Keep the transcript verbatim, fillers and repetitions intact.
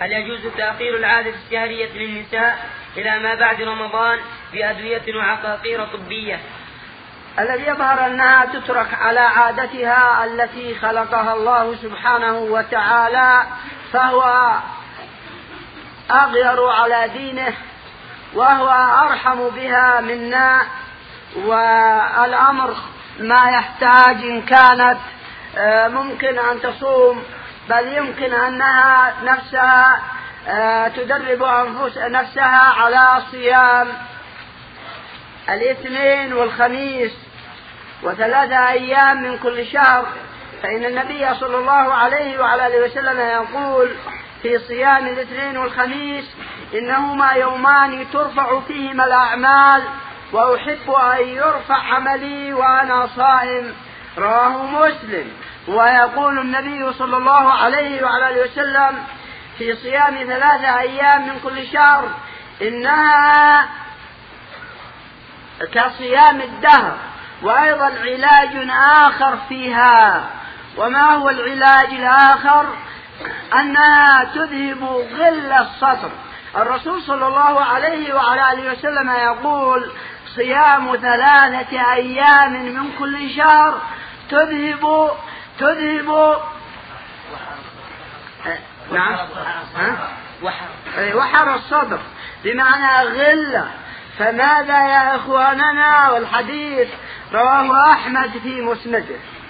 هل يجوز تأخير العادة الشهرية للنساء إلى ما بعد رمضان بأدوية وعقاقير طبية؟ الذي يظهر أنها تترك على عادتها التي خلقها الله سبحانه وتعالى، فهو أغير على دينه وهو أرحم بها منا، والأمر ما يحتاج إن كانت ممكن أن تصوم، بل يمكن أنها نفسها تدرب أنفس نفسها على صيام الاثنين والخميس وثلاثة أيام من كل شهر، فإن النبي صلى الله عليه وعلى آله وسلم يقول في صيام الاثنين والخميس: إنهما يومان ترفع فيهما الأعمال وأحب أن يرفع عملي وأنا صائم، رواه مسلم. ويقول النبي صلى الله عليه وعلى آله وسلم في صيام ثلاثة أيام من كل شهر: إنها كصيام الدهر. وأيضا علاج آخر فيها. وما هو العلاج الآخر؟ أنها تذهب غل الصدر. الرسول صلى الله عليه وعلى آله وسلم يقول: صيام ثلاثة أيام من كل شهر تذهب تذهب نعم وحر الصدر، بمعنى غلة. فماذا يا إخواننا؟ والحديث رواه أحمد في مسنده.